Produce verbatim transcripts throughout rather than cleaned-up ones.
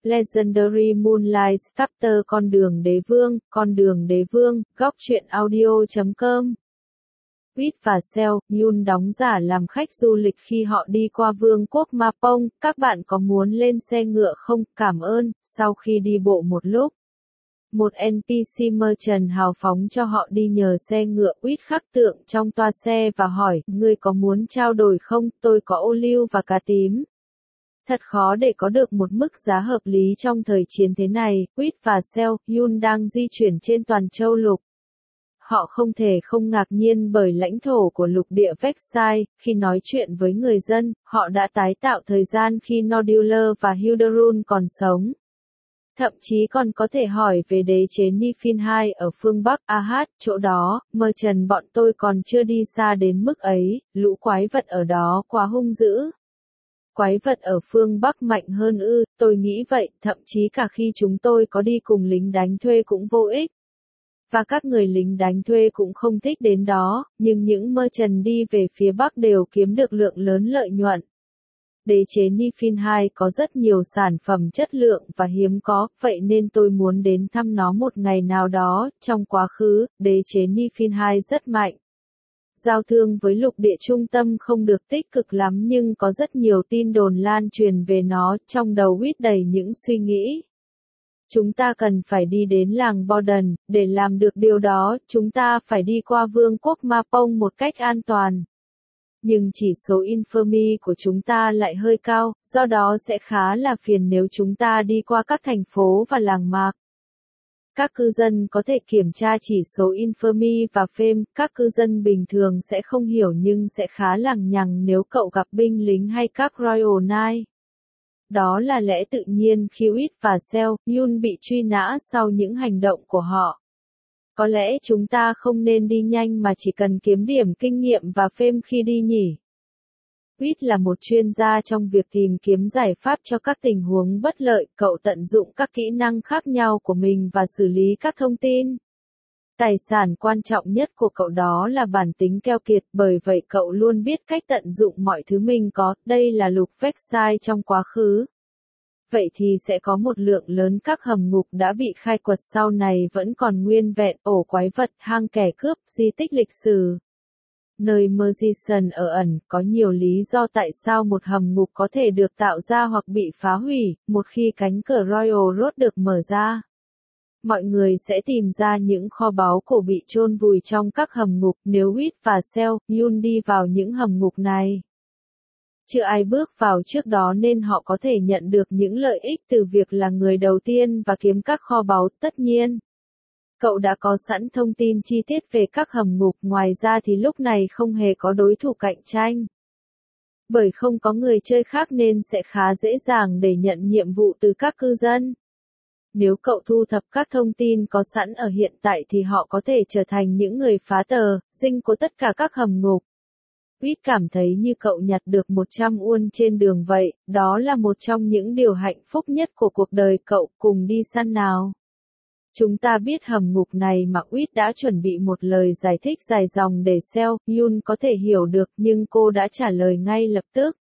Legendary Moonlight Chapter Con đường đế vương, con đường đế vương, góc truyện audio chấm com. Wit và Seo Yoon đóng giả làm khách du lịch khi họ đi qua vương quốc Mapong. Các bạn có muốn lên xe ngựa không? Cảm ơn. Sau khi đi bộ một lúc, một en pê xê merchant hào phóng cho họ đi nhờ xe ngựa. Wit khắc tượng trong toa xe và hỏi, ngươi có muốn trao đổi không? Tôi có ô liu và cá tím. Thật khó để có được một mức giá hợp lý trong thời chiến thế này. Wit và Seo Yoon đang di chuyển trên toàn châu lục. Họ không thể không ngạc nhiên bởi lãnh thổ của lục địa Vexai. Khi nói chuyện với người dân, họ đã tái tạo thời gian khi Nordula và Hilderun còn sống. Thậm chí còn có thể hỏi về đế chế Niflheim ở phương Bắc Ahad, chỗ đó, merchant bọn tôi còn chưa đi xa đến mức ấy, lũ quái vật ở đó quá hung dữ. Quái vật ở phương Bắc mạnh hơn ư, tôi nghĩ vậy, thậm chí cả khi chúng tôi có đi cùng lính đánh thuê cũng vô ích. Và các người lính đánh thuê cũng không thích đến đó, nhưng những merchant đi về phía Bắc đều kiếm được lượng lớn lợi nhuận. Đế chế Niflheim có rất nhiều sản phẩm chất lượng và hiếm có, vậy nên tôi muốn đến thăm nó một ngày nào đó. Trong quá khứ, đế chế Niflheim rất mạnh. Giao thương với lục địa trung tâm không được tích cực lắm nhưng có rất nhiều tin đồn lan truyền về nó. Trong đầu Wit đầy những suy nghĩ. Chúng ta cần phải đi đến làng Borden, để làm được điều đó, chúng ta phải đi qua vương quốc Mapong một cách an toàn. Nhưng chỉ số infamy của chúng ta lại hơi cao, do đó sẽ khá là phiền nếu chúng ta đi qua các thành phố và làng mạc. Các cư dân có thể kiểm tra chỉ số infamy và fame, các cư dân bình thường sẽ không hiểu nhưng sẽ khá lằng nhằng nếu cậu gặp binh lính hay các Royal Knight. Đó là lẽ tự nhiên khi Wit và Seo Yoon bị truy nã sau những hành động của họ. Có lẽ chúng ta không nên đi nhanh mà chỉ cần kiếm điểm kinh nghiệm và fame khi đi nhỉ. Wit là một chuyên gia trong việc tìm kiếm giải pháp cho các tình huống bất lợi, cậu tận dụng các kỹ năng khác nhau của mình và xử lý các thông tin. Tài sản quan trọng nhất của cậu đó là bản tính keo kiệt, bởi vậy cậu luôn biết cách tận dụng mọi thứ mình có. Đây là lục Vexai trong quá khứ. Vậy thì sẽ có một lượng lớn các hầm ngục đã bị khai quật sau này vẫn còn nguyên vẹn, ổ quái vật, hang kẻ cướp, di tích lịch sử. Nơi Mercison ở ẩn, có nhiều lý do tại sao một hầm ngục có thể được tạo ra hoặc bị phá hủy, một khi cánh cửa Royal Road được mở ra. Mọi người sẽ tìm ra những kho báu cổ bị chôn vùi trong các hầm ngục nếu Wit và Seo Yoon đi vào những hầm ngục này. Chưa ai bước vào trước đó nên họ có thể nhận được những lợi ích từ việc là người đầu tiên và kiếm các kho báu. Tất nhiên, cậu đã có sẵn thông tin chi tiết về các hầm ngục, ngoài ra thì lúc này không hề có đối thủ cạnh tranh. Bởi không có người chơi khác nên sẽ khá dễ dàng để nhận nhiệm vụ từ các cư dân. Nếu cậu thu thập các thông tin có sẵn ở hiện tại thì họ có thể trở thành những người phá tờ, dinh của tất cả các hầm ngục. Wit cảm thấy như cậu nhặt được một trăm won trên đường vậy, đó là một trong những điều hạnh phúc nhất của cuộc đời cậu. Cùng đi săn nào. Chúng ta biết hầm ngục này mà. Wit đã chuẩn bị một lời giải thích dài dòng để Seo Yoon có thể hiểu được nhưng cô đã trả lời ngay lập tức.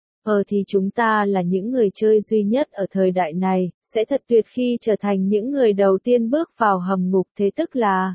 Ờ thì chúng ta là những người chơi duy nhất ở thời đại này, sẽ thật tuyệt khi trở thành những người đầu tiên bước vào hầm ngục, thế tức là...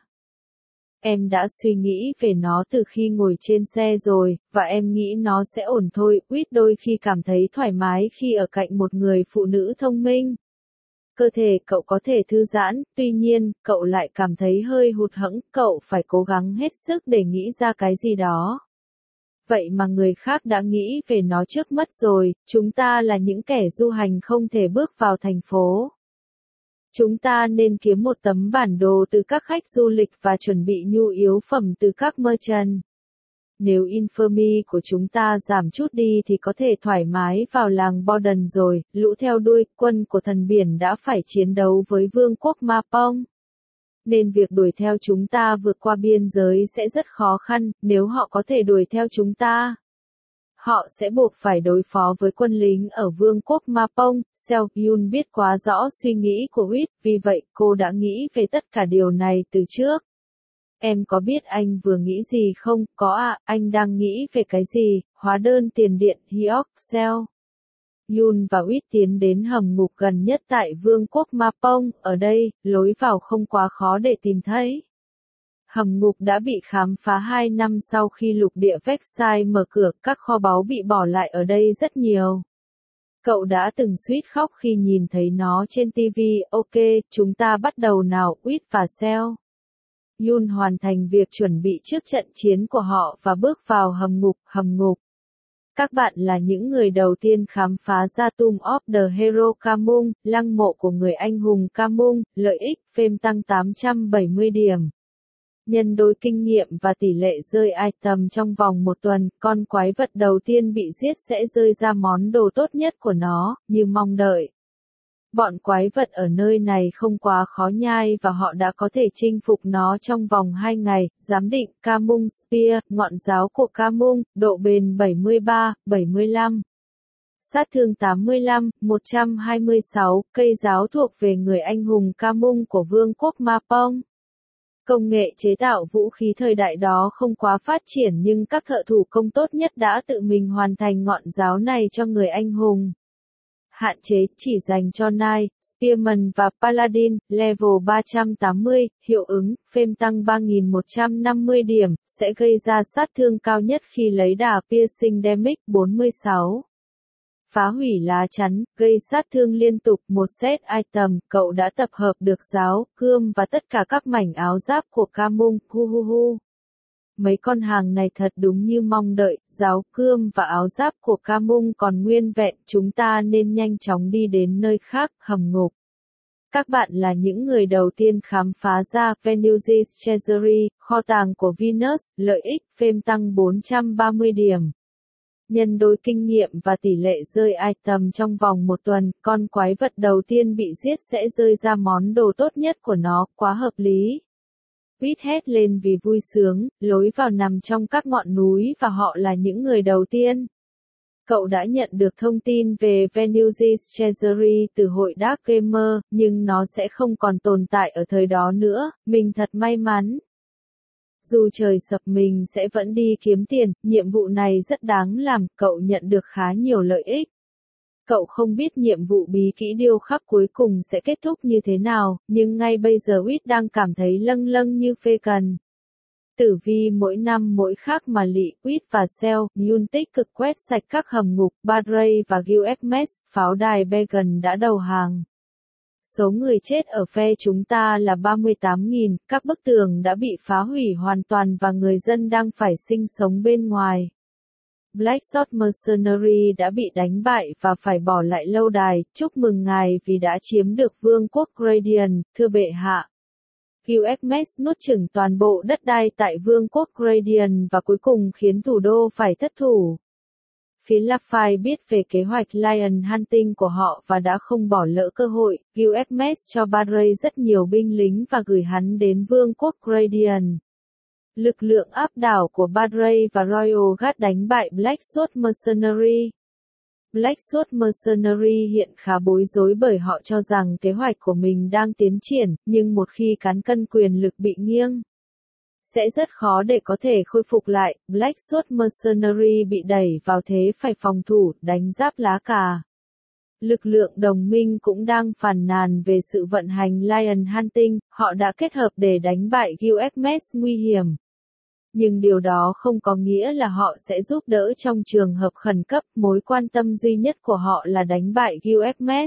Em đã suy nghĩ về nó từ khi ngồi trên xe rồi, và em nghĩ nó sẽ ổn thôi. Wit đôi khi cảm thấy thoải mái khi ở cạnh một người phụ nữ thông minh. Cơ thể cậu có thể thư giãn, tuy nhiên, cậu lại cảm thấy hơi hụt hẫng, cậu phải cố gắng hết sức để nghĩ ra cái gì đó. Vậy mà người khác đã nghĩ về nó trước mất rồi, chúng ta là những kẻ du hành không thể bước vào thành phố. Chúng ta nên kiếm một tấm bản đồ từ các khách du lịch và chuẩn bị nhu yếu phẩm từ các merchant. Nếu infamy của chúng ta giảm chút đi thì có thể thoải mái vào làng Borden rồi. Lũ theo đuôi, quân của thần biển đã phải chiến đấu với vương quốc Mapong. Nên việc đuổi theo chúng ta vượt qua biên giới sẽ rất khó khăn, nếu họ có thể đuổi theo chúng ta. Họ sẽ buộc phải đối phó với quân lính ở vương quốc Mapong. Seo Yoon biết quá rõ suy nghĩ của Wit, vì vậy cô đã nghĩ về tất cả điều này từ trước. Em có biết anh vừa nghĩ gì không? Có ạ, à, anh đang nghĩ về cái gì? Hóa đơn tiền điện, Hyok, Seo. Yun và Uýt tiến đến hầm ngục gần nhất tại vương quốc Mapong, ở đây, lối vào không quá khó để tìm thấy. Hầm ngục đã bị khám phá hai năm sau khi lục địa Vexai mở cửa, các kho báu bị bỏ lại ở đây rất nhiều. Cậu đã từng suýt khóc khi nhìn thấy nó trên ti vi. Ok, chúng ta bắt đầu nào, Uýt và Sel. Yun hoàn thành việc chuẩn bị trước trận chiến của họ và bước vào hầm ngục. Hầm ngục. Các bạn là những người đầu tiên khám phá ra Tomb of the Hero Kamung, lăng mộ của người anh hùng Kamung. Lợi ích, phêm tăng tám trăm bảy mươi điểm. Nhân đôi kinh nghiệm và tỷ lệ rơi item trong vòng một tuần, con quái vật đầu tiên bị giết sẽ rơi ra món đồ tốt nhất của nó, như mong đợi. Bọn quái vật ở nơi này không quá khó nhai và họ đã có thể chinh phục nó trong vòng hai ngày. Giám định Kamung Spear, ngọn giáo của Kamung, độ bền bảy mươi ba, bảy mươi lăm. Sát thương tám mươi lăm, một trăm hai mươi sáu, cây giáo thuộc về người anh hùng Kamung của vương quốc Mapong. Công nghệ chế tạo vũ khí thời đại đó không quá phát triển nhưng các thợ thủ công tốt nhất đã tự mình hoàn thành ngọn giáo này cho người anh hùng. Hạn chế chỉ dành cho Knight, Spearman và Paladin, level ba trăm tám mươi, hiệu ứng, phêm tăng ba nghìn một trăm năm mươi điểm, sẽ gây ra sát thương cao nhất khi lấy đà piercing damage bốn mươi sáu. Phá hủy lá chắn, gây sát thương liên tục. Một set item, cậu đã tập hợp được giáo, cươm và tất cả các mảnh áo giáp của Kamung. Hu hu hu. Mấy con hàng này thật đúng như mong đợi, giáo, cươm và áo giáp của Kamung còn nguyên vẹn, chúng ta nên nhanh chóng đi đến nơi khác. Hầm ngục. Các bạn là những người đầu tiên khám phá ra Venusi's Treasury, kho tàng của Venus. Lợi ích, phêm tăng bốn trăm ba mươi điểm. Nhân đôi kinh nghiệm và tỷ lệ rơi item trong vòng một tuần, con quái vật đầu tiên bị giết sẽ rơi ra món đồ tốt nhất của nó, quá hợp lý. Uýt hét lên vì vui sướng, lối vào nằm trong các ngọn núi và họ là những người đầu tiên. Cậu đã nhận được thông tin về Venusi's Treasury từ hội Dark Gamer, nhưng nó sẽ không còn tồn tại ở thời đó nữa, mình thật may mắn. Dù trời sập mình sẽ vẫn đi kiếm tiền, nhiệm vụ này rất đáng làm, cậu nhận được khá nhiều lợi ích. Cậu không biết nhiệm vụ bí kỹ điêu khắc cuối cùng sẽ kết thúc như thế nào, nhưng ngay bây giờ Uýt đang cảm thấy lâng lâng như phê cần. Tử vi mỗi năm mỗi khác mà lị, Uýt và Sel, Yun tích cực quét sạch các hầm ngục, Badray và Gilgamesh, pháo đài Beacon đã đầu hàng. Số người chết ở phe chúng ta là ba mươi tám nghìn, các bức tường đã bị phá hủy hoàn toàn và người dân đang phải sinh sống bên ngoài. Blacksword Mercenary đã bị đánh bại và phải bỏ lại lâu đài, chúc mừng ngài vì đã chiếm được vương quốc Gradient, thưa bệ hạ. Gilgamesh nuốt chửng toàn bộ đất đai tại vương quốc Gradient và cuối cùng khiến thủ đô phải thất thủ. Phía Laphai biết về kế hoạch Lion Hunting của họ và đã không bỏ lỡ cơ hội. Gilgamesh cho Badray rất nhiều binh lính và gửi hắn đến vương quốc Gradient. Lực lượng áp đảo của Badray và Royal Guard đánh bại Blacksword Mercenary. Blacksword Mercenary hiện khá bối rối bởi họ cho rằng kế hoạch của mình đang tiến triển, nhưng một khi cán cân quyền lực bị nghiêng, sẽ rất khó để có thể khôi phục lại. Blacksword Mercenary bị đẩy vào thế phải phòng thủ, đánh giáp lá cà. Lực lượng đồng minh cũng đang phàn nàn về sự vận hành Lion Hunting, họ đã kết hợp để đánh bại Gilgamesh nguy hiểm. Nhưng điều đó không có nghĩa là họ sẽ giúp đỡ trong trường hợp khẩn cấp, mối quan tâm duy nhất của họ là đánh bại Gilgamesh.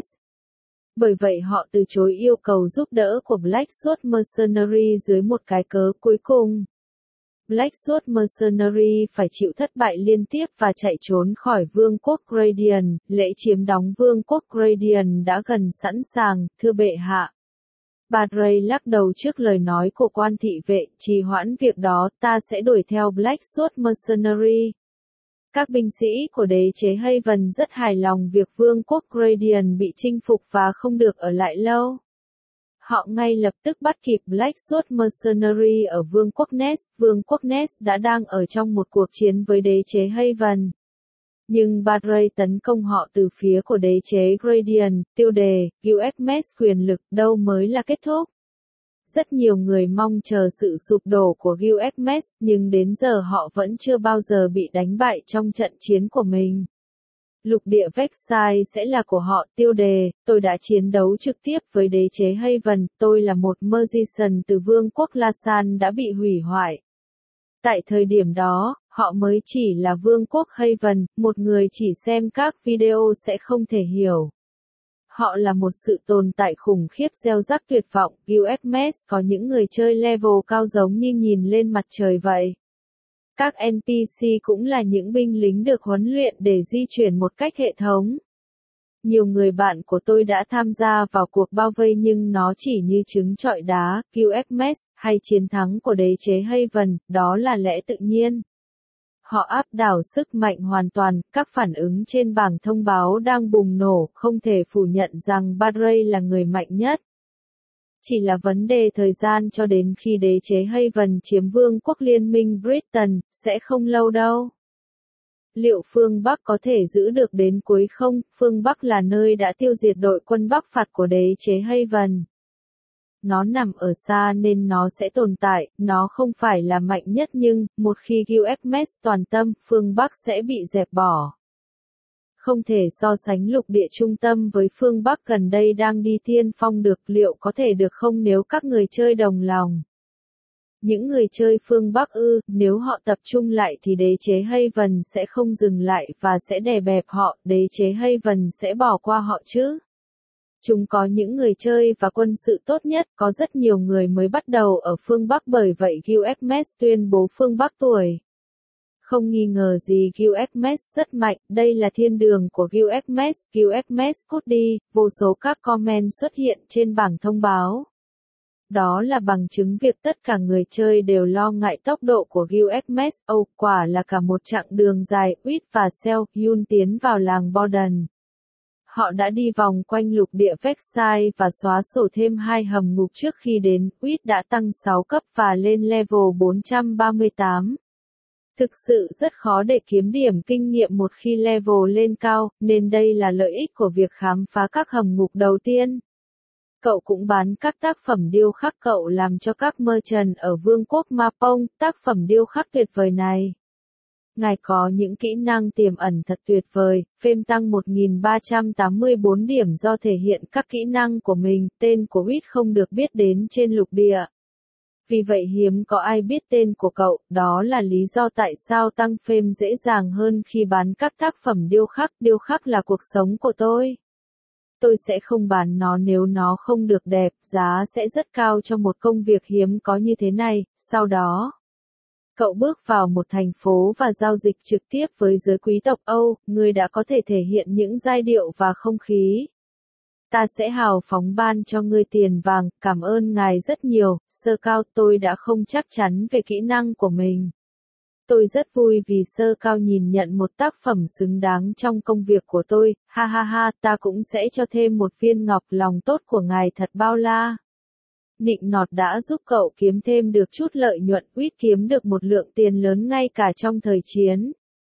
Bởi vậy họ từ chối yêu cầu giúp đỡ của Blacksword Mercenary dưới một cái cớ cuối cùng. Blacksword Mercenary phải chịu thất bại liên tiếp và chạy trốn khỏi vương quốc Gradient, lễ chiếm đóng vương quốc Gradient đã gần sẵn sàng, thưa bệ hạ. Badray lắc đầu trước lời nói của quan thị vệ, trì hoãn việc đó, ta sẽ đuổi theo Blacksword Mercenary. Các binh sĩ của đế chế Haven rất hài lòng việc vương quốc Gradient bị chinh phục và không được ở lại lâu. Họ ngay lập tức bắt kịp Blacksword Mercenary ở vương quốc Ness, vương quốc Ness đã đang ở trong một cuộc chiến với đế chế Haven. Nhưng Badray tấn công họ từ phía của đế chế Gradient, tiêu đề, Gilgamesh quyền lực đâu mới là kết thúc. Rất nhiều người mong chờ sự sụp đổ của Gilgamesh, nhưng đến giờ họ vẫn chưa bao giờ bị đánh bại trong trận chiến của mình. Lục địa Vexai sẽ là của họ. Tiêu đề, tôi đã chiến đấu trực tiếp với đế chế Haven, tôi là một Magician từ vương quốc Lasan đã bị hủy hoại. Tại thời điểm đó, họ mới chỉ là vương quốc Haven, một người chỉ xem các video sẽ không thể hiểu. Họ là một sự tồn tại khủng khiếp gieo rắc tuyệt vọng. Gilgamesh có những người chơi level cao giống như nhìn lên mặt trời vậy. Các en pê xê cũng là những binh lính được huấn luyện để di chuyển một cách hệ thống. Nhiều người bạn của tôi đã tham gia vào cuộc bao vây nhưng nó chỉ như trứng trọi đá. Gilgamesh, hay chiến thắng của đế chế Haven, đó là lẽ tự nhiên. Họ áp đảo sức mạnh hoàn toàn, các phản ứng trên bảng thông báo đang bùng nổ, không thể phủ nhận rằng Barray là người mạnh nhất. Chỉ là vấn đề thời gian cho đến khi đế chế Haven chiếm vương quốc liên minh Britain, sẽ không lâu đâu. Liệu phương Bắc có thể giữ được đến cuối không? Phương Bắc là nơi đã tiêu diệt đội quân Bắc phạt của đế chế Haven. Nó nằm ở xa nên nó sẽ tồn tại, nó không phải là mạnh nhất nhưng, một khi Gilgamesh toàn tâm, phương Bắc sẽ bị dẹp bỏ. Không thể so sánh lục địa trung tâm với phương Bắc gần đây đang đi tiên phong được, liệu có thể được không nếu các người chơi đồng lòng? Những người chơi phương Bắc ư, nếu họ tập trung lại thì đế chế Haven sẽ không dừng lại và sẽ đè bẹp họ, đế chế Haven sẽ bỏ qua họ chứ? Chúng có những người chơi và quân sự tốt nhất, có rất nhiều người mới bắt đầu ở phương Bắc bởi vậy Gilgamesh tuyên bố phương Bắc tuổi. Không nghi ngờ gì Gilgamesh rất mạnh, đây là thiên đường của Gilgamesh, Gilgamesh cút đi, vô số các comment xuất hiện trên bảng thông báo. Đó là bằng chứng việc tất cả người chơi đều lo ngại tốc độ của Gilgamesh, ồ, oh, quả là cả một chặng đường dài, Uýt và Sel, Yun tiến vào làng Borden. Họ đã đi vòng quanh lục địa Vexai và xóa sổ thêm hai hầm ngục trước khi đến, Uýt đã tăng sáu cấp và lên level bốn trăm ba mươi tám. Thực sự rất khó để kiếm điểm kinh nghiệm một khi level lên cao, nên đây là lợi ích của việc khám phá các hầm ngục đầu tiên. Cậu cũng bán các tác phẩm điêu khắc cậu làm cho các merchant ở vương quốc Mapong, tác phẩm điêu khắc tuyệt vời này. Ngài có những kỹ năng tiềm ẩn thật tuyệt vời, phêm tăng một nghìn ba trăm tám mươi bốn điểm do thể hiện các kỹ năng của mình, tên của Uýt không được biết đến trên lục địa. Vì vậy hiếm có ai biết tên của cậu, đó là lý do tại sao tăng phêm dễ dàng hơn khi bán các tác phẩm điêu khắc, điêu khắc là cuộc sống của tôi. Tôi sẽ không bán nó nếu nó không được đẹp, giá sẽ rất cao cho một công việc hiếm có như thế này, sau đó. Cậu bước vào một thành phố và giao dịch trực tiếp với giới quý tộc Âu, người đã có thể thể hiện những giai điệu và không khí. Ta sẽ hào phóng ban cho ngươi tiền vàng, cảm ơn ngài rất nhiều, Sơ Cao, tôi đã không chắc chắn về kỹ năng của mình. Tôi rất vui vì Sơ Cao nhìn nhận một tác phẩm xứng đáng trong công việc của tôi, ha ha ha, ta cũng sẽ cho thêm một viên ngọc, lòng tốt của ngài thật bao la. Nịnh nọt đã giúp cậu kiếm thêm được chút lợi nhuận, Uýt kiếm được một lượng tiền lớn ngay cả trong thời chiến.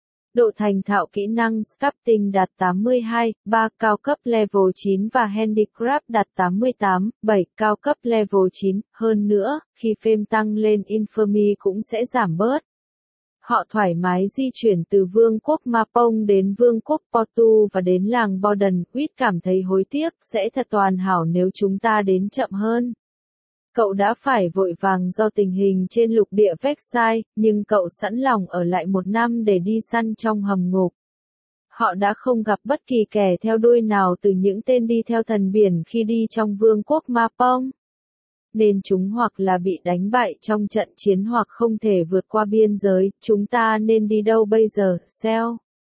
Độ thành thạo kỹ năng Sculpting đạt tám mươi hai, ba cao cấp level chín và Handicraft đạt tám mươi tám, bảy cao cấp level chín, hơn nữa, khi phêm tăng lên Infamy cũng sẽ giảm bớt. Họ thoải mái di chuyển từ vương quốc Mapong đến vương quốc Portu và đến làng Borden, Uýt cảm thấy hối tiếc, sẽ thật hoàn hảo nếu chúng ta đến chậm hơn. Cậu đã phải vội vàng do tình hình trên lục địa Vexai, nhưng cậu sẵn lòng ở lại một năm để đi săn trong hầm ngục. Họ đã không gặp bất kỳ kẻ theo đuôi nào từ những tên đi theo thần biển khi đi trong vương quốc Mapong. Nên chúng hoặc là bị đánh bại trong trận chiến hoặc không thể vượt qua biên giới, chúng ta nên đi đâu bây giờ, Sel?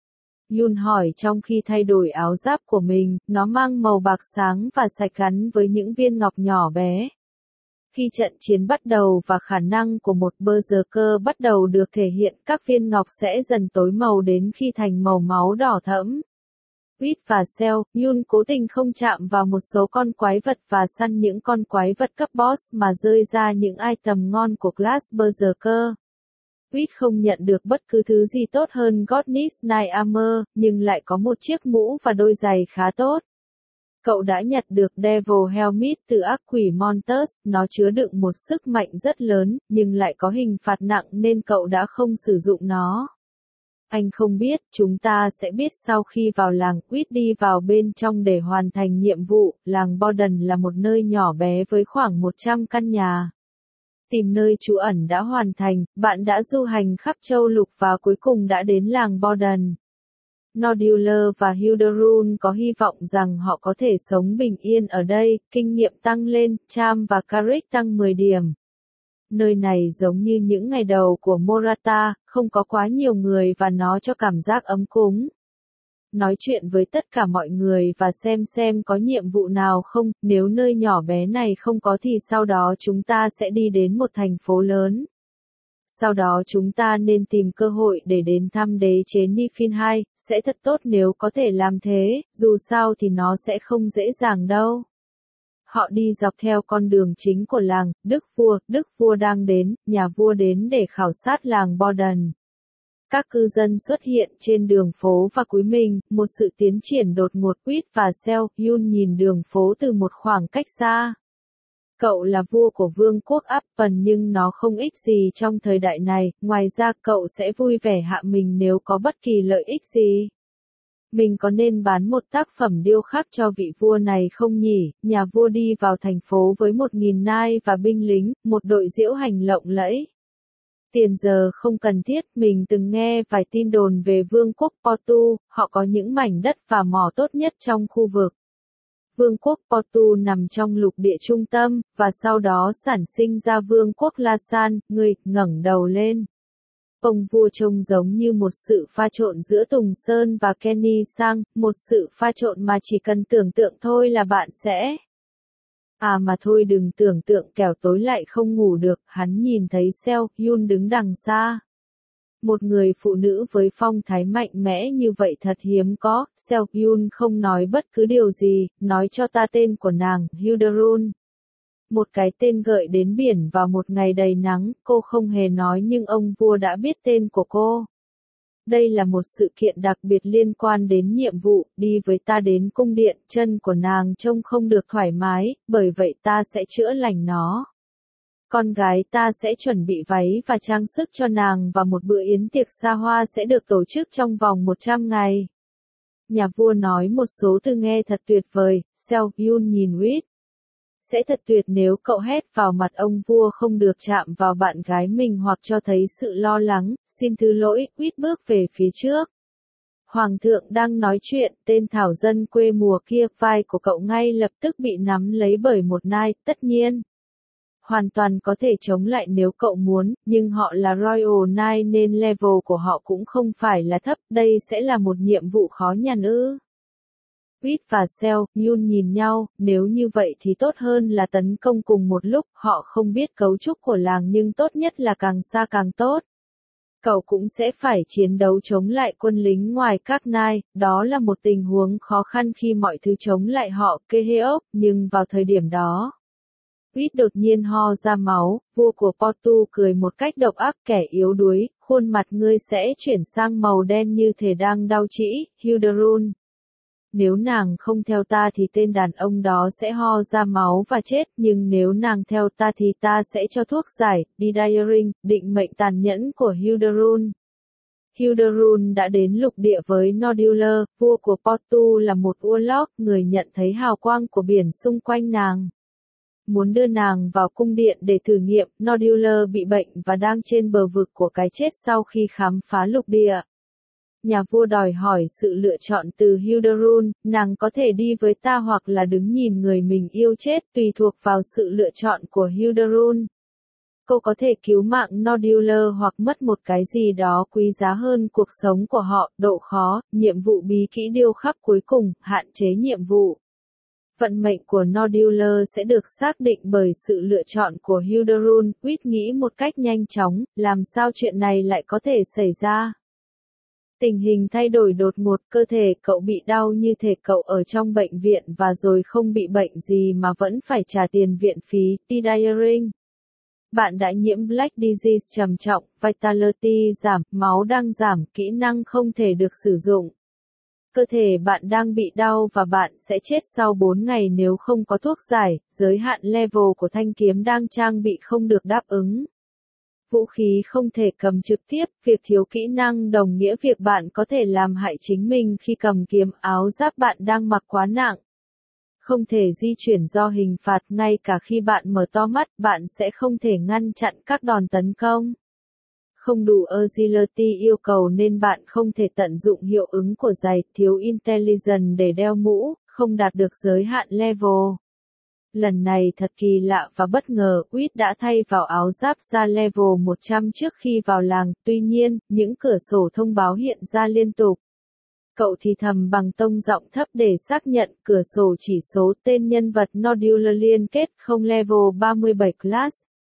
Yun hỏi trong khi thay đổi áo giáp của mình, nó mang màu bạc sáng và sạch gắn với những viên ngọc nhỏ bé. Khi trận chiến bắt đầu và khả năng của một berserker bắt đầu được thể hiện, các viên ngọc sẽ dần tối màu đến khi thành màu máu đỏ thẫm. Uýt và Sel, Yun cố tình không chạm vào một số con quái vật và săn những con quái vật cấp boss mà rơi ra những item ngon của class berserker. Uýt không nhận được bất cứ thứ gì tốt hơn Godness Knight Armor, nhưng lại có một chiếc mũ và đôi giày khá tốt. Cậu đã nhặt được Devil Helmet từ ác quỷ Monsters, nó chứa đựng một sức mạnh rất lớn, nhưng lại có hình phạt nặng nên cậu đã không sử dụng nó. Anh không biết, chúng ta sẽ biết sau khi vào làng. Quýt đi vào bên trong để hoàn thành nhiệm vụ. Làng Borden là một nơi nhỏ bé với khoảng một trăm căn nhà. Tìm nơi trú ẩn đã hoàn thành, bạn đã du hành khắp châu lục và cuối cùng đã đến làng Borden. Noduler và Hilderun có hy vọng rằng họ có thể sống bình yên ở đây, kinh nghiệm tăng lên, Cham và Carrick tăng mười điểm. Nơi này giống như những ngày đầu của Morata, không có quá nhiều người và nó cho cảm giác ấm cúng. Nói chuyện với tất cả mọi người và xem xem có nhiệm vụ nào không, nếu nơi nhỏ bé này không có thì sau đó chúng ta sẽ đi đến một thành phố lớn. Sau đó chúng ta nên tìm cơ hội để đến thăm đế chế Niflheim, sẽ thật tốt nếu có thể làm thế, dù sao thì nó sẽ không dễ dàng đâu. Họ đi dọc theo con đường chính của làng, Đức Vua, Đức Vua đang đến, nhà vua đến để khảo sát làng Borden. Các cư dân xuất hiện trên đường phố và cúi mình, một sự tiến triển đột ngột. Quýt và Sel Yun nhìn đường phố từ một khoảng cách xa. Cậu là vua của vương quốc Appen nhưng nó không ích gì trong thời đại này, ngoài ra cậu sẽ vui vẻ hạ mình nếu có bất kỳ lợi ích gì. Mình có nên bán một tác phẩm điêu khắc cho vị vua này không nhỉ? Nhà vua đi vào thành phố với một nghìn nai và binh lính, một đội diễu hành lộng lẫy. Tiền giờ không cần thiết, mình từng nghe vài tin đồn về vương quốc Portu, họ có những mảnh đất và mỏ tốt nhất trong khu vực. Vương quốc Portu nằm trong lục địa trung tâm, và sau đó sản sinh ra vương quốc Lasan, người ngẩng đầu lên. Ông vua trông giống như một sự pha trộn giữa Tùng Sơn và Kenny Sang, một sự pha trộn mà chỉ cần tưởng tượng thôi là bạn sẽ... À mà thôi đừng tưởng tượng kẻo tối lại không ngủ được, hắn nhìn thấy Sel Yun đứng đằng xa. Một người phụ nữ với phong thái mạnh mẽ như vậy thật hiếm có, Sel Yun không nói bất cứ điều gì, nói cho ta tên của nàng, Hilderun. Một cái tên gợi đến biển vào một ngày đầy nắng, cô không hề nói nhưng ông vua đã biết tên của cô. Đây là một sự kiện đặc biệt liên quan đến nhiệm vụ, đi với ta đến cung điện, chân của nàng trông không được thoải mái, bởi vậy ta sẽ chữa lành nó. Con gái ta sẽ chuẩn bị váy và trang sức cho nàng và một bữa yến tiệc xa hoa sẽ được tổ chức trong vòng một trăm ngày. Nhà vua nói một số từ nghe thật tuyệt vời, Sel Yun nhìn Quýt. Sẽ thật tuyệt nếu cậu hét vào mặt ông vua không được chạm vào bạn gái mình hoặc cho thấy sự lo lắng, xin thứ lỗi, Quýt bước về phía trước. Hoàng thượng đang nói chuyện, tên thảo dân quê mùa kia, vai của cậu ngay lập tức bị nắm lấy bởi một nai, tất nhiên. Hoàn toàn có thể chống lại nếu cậu muốn, nhưng họ là Royal Nai nên level của họ cũng không phải là thấp, đây sẽ là một nhiệm vụ khó nhằn ư. Quýt và Sel Yun nhìn nhau, nếu như vậy thì tốt hơn là tấn công cùng một lúc, họ không biết cấu trúc của làng nhưng tốt nhất là càng xa càng tốt. Cậu cũng sẽ phải chiến đấu chống lại quân lính ngoài các nai, đó là một tình huống khó khăn khi mọi thứ chống lại họ, Keheop, nhưng vào thời điểm đó. Quýt đột nhiên ho ra máu, vua của Portu cười một cách độc ác kẻ yếu đuối, khuôn mặt ngươi sẽ chuyển sang màu đen như thể đang đau trĩ, Hilderun. Nếu nàng không theo ta thì tên đàn ông đó sẽ ho ra máu và chết, nhưng nếu nàng theo ta thì ta sẽ cho thuốc giải, đi Diaring, định mệnh tàn nhẫn của Hilderun. Hilderun đã đến lục địa với Noduler, vua của Portu là một Urlog, người nhận thấy hào quang của biển xung quanh nàng. Muốn đưa nàng vào cung điện để thử nghiệm, Noduler bị bệnh và đang trên bờ vực của cái chết sau khi khám phá lục địa. Nhà vua đòi hỏi sự lựa chọn từ Hilderun, nàng có thể đi với ta hoặc là đứng nhìn người mình yêu chết, tùy thuộc vào sự lựa chọn của Hilderun. Cô có thể cứu mạng Noduler hoặc mất một cái gì đó quý giá hơn cuộc sống của họ, độ khó, nhiệm vụ bí kỹ điêu khắc cuối cùng, hạn chế nhiệm vụ. Vận mệnh của Noduler sẽ được xác định bởi sự lựa chọn của Hilderun. Quýt nghĩ một cách nhanh chóng, làm sao chuyện này lại có thể xảy ra? Tình hình thay đổi đột ngột, cơ thể cậu bị đau như thể cậu ở trong bệnh viện và rồi không bị bệnh gì mà vẫn phải trả tiền viện phí, Diaring. Bạn đã nhiễm Black Disease trầm trọng, Vitality giảm, máu đang giảm, kỹ năng không thể được sử dụng. Cơ thể bạn đang bị đau và bạn sẽ chết sau bốn ngày nếu không có thuốc giải, giới hạn level của thanh kiếm đang trang bị không được đáp ứng. Vũ khí không thể cầm trực tiếp, việc thiếu kỹ năng đồng nghĩa việc bạn có thể làm hại chính mình khi cầm kiếm, áo giáp bạn đang mặc quá nặng. Không thể di chuyển do hình phạt, ngay cả khi bạn mở to mắt, bạn sẽ không thể ngăn chặn các đòn tấn công. Không đủ agility yêu cầu nên bạn không thể tận dụng hiệu ứng của giày, thiếu intelligence để đeo mũ, không đạt được giới hạn level. Lần này thật kỳ lạ và bất ngờ, Wit đã thay vào áo giáp ra level một trăm trước khi vào làng, tuy nhiên, những cửa sổ thông báo hiện ra liên tục. Cậu thì thầm bằng tông giọng thấp để xác nhận, cửa sổ chỉ số tên nhân vật Nodular liên kết không level ba mươi bảy class.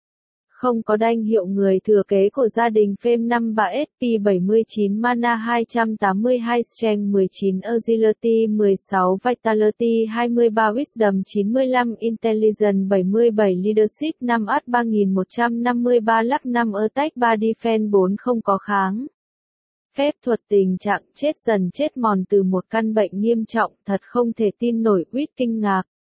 Không có đanh hiệu người thừa kế của gia đình Phêm năm ba S P bảy mươi chín Mana hai trăm tám mươi hai Strength mười chín Agility mười sáu Vitality hai mươi ba Wisdom chín mươi lăm Intelligence bảy mươi bảy Leadership năm Art ba nghìn một trăm năm mươi ba Luck năm Attack ba Defense bốn không có kháng. Phép thuật tình trạng chết dần chết mòn từ một căn bệnh nghiêm trọng, thật không thể tin nổi, Wit kinh ngạc.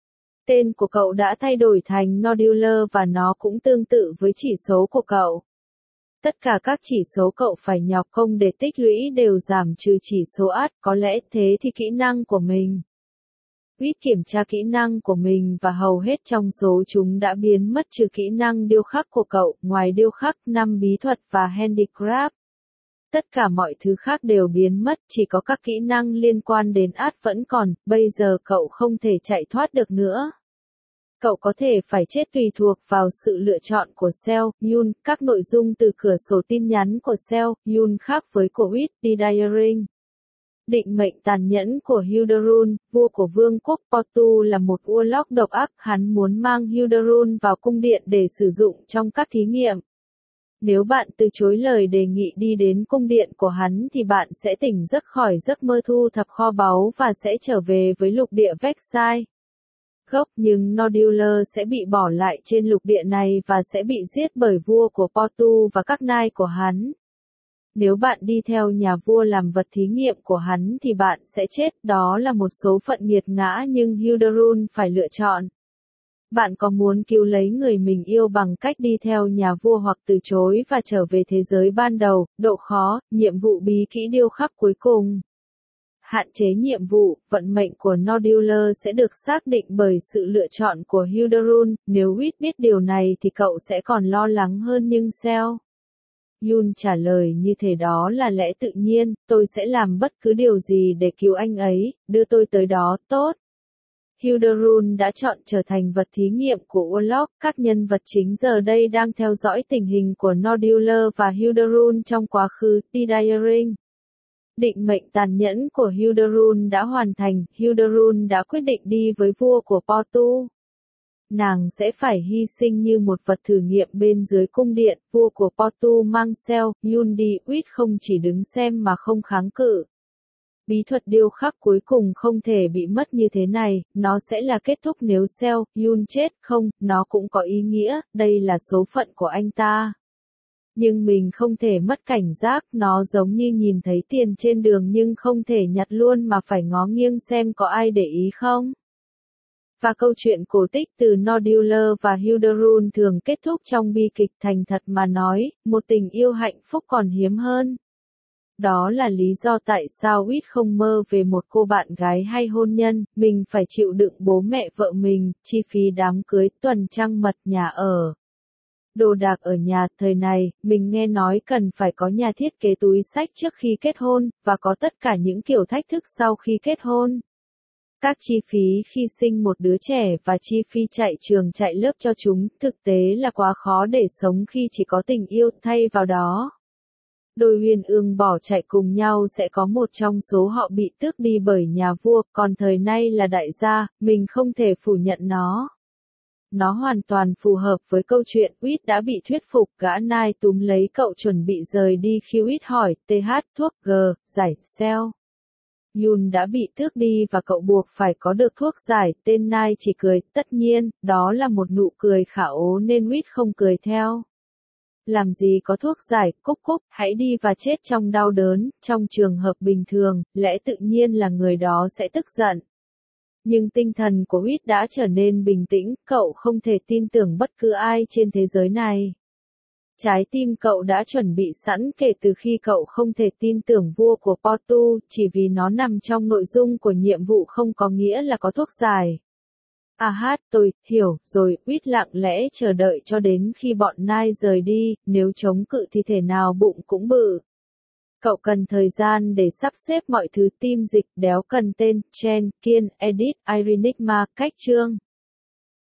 Tên của cậu đã thay đổi thành Nodular và nó cũng tương tự với chỉ số của cậu. Tất cả các chỉ số cậu phải nhọc công để tích lũy đều giảm trừ chỉ số art, có lẽ thế thì kỹ năng của mình. Wit kiểm tra kỹ năng của mình và hầu hết trong số chúng đã biến mất trừ kỹ năng điêu khắc của cậu, ngoài điêu khắc, năm bí thuật và handicraft. Tất cả mọi thứ khác đều biến mất, chỉ có các kỹ năng liên quan đến art vẫn còn, bây giờ cậu không thể chạy thoát được nữa. Cậu có thể phải chết tùy thuộc vào sự lựa chọn của Cell, Yun, các nội dung từ cửa sổ tin nhắn của Cell, Yun khác với của Wit, Diaring. Định mệnh tàn nhẫn của Hilderun, vua của vương quốc Portu là một warlock độc ác, hắn muốn mang Hilderun vào cung điện để sử dụng trong các thí nghiệm. Nếu bạn từ chối lời đề nghị đi đến cung điện của hắn thì bạn sẽ tỉnh giấc khỏi giấc mơ thu thập kho báu và sẽ trở về với lục địa Vexai. Gốc nhưng Nodular sẽ bị bỏ lại trên lục địa này và sẽ bị giết bởi vua của Portu và các nai của hắn. Nếu bạn đi theo nhà vua làm vật thí nghiệm của hắn thì bạn sẽ chết, đó là một số phận nghiệt ngã nhưng Hilderun phải lựa chọn. Bạn có muốn cứu lấy người mình yêu bằng cách đi theo nhà vua hoặc từ chối và trở về thế giới ban đầu, độ khó, nhiệm vụ bí kỹ điêu khắc cuối cùng. Hạn chế nhiệm vụ, vận mệnh của Nodular sẽ được xác định bởi sự lựa chọn của Hilderun, nếu Wit biết điều này thì cậu sẽ còn lo lắng hơn nhưng Cell. Yun trả lời như thể đó là lẽ tự nhiên, tôi sẽ làm bất cứ điều gì để cứu anh ấy, đưa tôi tới đó, tốt. Hilderun đã chọn trở thành vật thí nghiệm của Warlock, các nhân vật chính giờ đây đang theo dõi tình hình của Nodular và Hilderun trong quá khứ, Diaring. Định mệnh tàn nhẫn của Hilderun đã hoàn thành, Hilderun đã quyết định đi với vua của Portu. Nàng sẽ phải hy sinh như một vật thử nghiệm bên dưới cung điện, vua của Portu mang Cell, Yun đi, Wit không chỉ đứng xem mà không kháng cự. Bí thuật điêu khắc cuối cùng không thể bị mất như thế này, nó sẽ là kết thúc nếu Cell, Yun chết, không, nó cũng có ý nghĩa, đây là số phận của anh ta. Nhưng mình không thể mất cảnh giác, nó giống như nhìn thấy tiền trên đường nhưng không thể nhặt luôn mà phải ngó nghiêng xem có ai để ý không. Và câu chuyện cổ tích từ Nodular và Hilderun thường kết thúc trong bi kịch, thành thật mà nói, một tình yêu hạnh phúc còn hiếm hơn. Đó là lý do tại sao Wit không mơ về một cô bạn gái hay hôn nhân, mình phải chịu đựng bố mẹ vợ mình, chi phí đám cưới, tuần trăng mật, nhà ở. Đồ đạc ở nhà, thời này, mình nghe nói cần phải có nhà thiết kế túi xách trước khi kết hôn, và có tất cả những kiểu thách thức sau khi kết hôn. Các chi phí khi sinh một đứa trẻ và chi phí chạy trường chạy lớp cho chúng, thực tế là quá khó để sống khi chỉ có tình yêu, thay vào đó. Đôi uyên ương bỏ chạy cùng nhau sẽ có một trong số họ bị tước đi bởi nhà vua, còn thời nay là đại gia, mình không thể phủ nhận nó. Nó hoàn toàn phù hợp với câu chuyện, Wit đã bị thuyết phục, gã nai túm lấy cậu chuẩn bị rời đi khi Wit hỏi, th, thuốc, g, giải, Cell. Yun đã bị tước đi và cậu buộc phải có được thuốc giải, tên nai chỉ cười, tất nhiên, đó là một nụ cười khả ố nên Wit không cười theo. Làm gì có thuốc giải, cúc cúc, hãy đi và chết trong đau đớn, trong trường hợp bình thường, lẽ tự nhiên là người đó sẽ tức giận. Nhưng tinh thần của Wit đã trở nên bình tĩnh, cậu không thể tin tưởng bất cứ ai trên thế giới này. Trái tim cậu đã chuẩn bị sẵn kể từ khi cậu không thể tin tưởng vua của Portu, chỉ vì nó nằm trong nội dung của nhiệm vụ không có nghĩa là có thuốc giải. À hát, tôi hiểu rồi, Uýt lặng lẽ chờ đợi cho đến khi bọn Nai rời đi, nếu chống cự thì thể nào bụng cũng bự. Cậu cần thời gian để sắp xếp mọi thứ, tim dịch, đéo cần tên, Chen, Kiên, Edit, Irenigma, cách chương.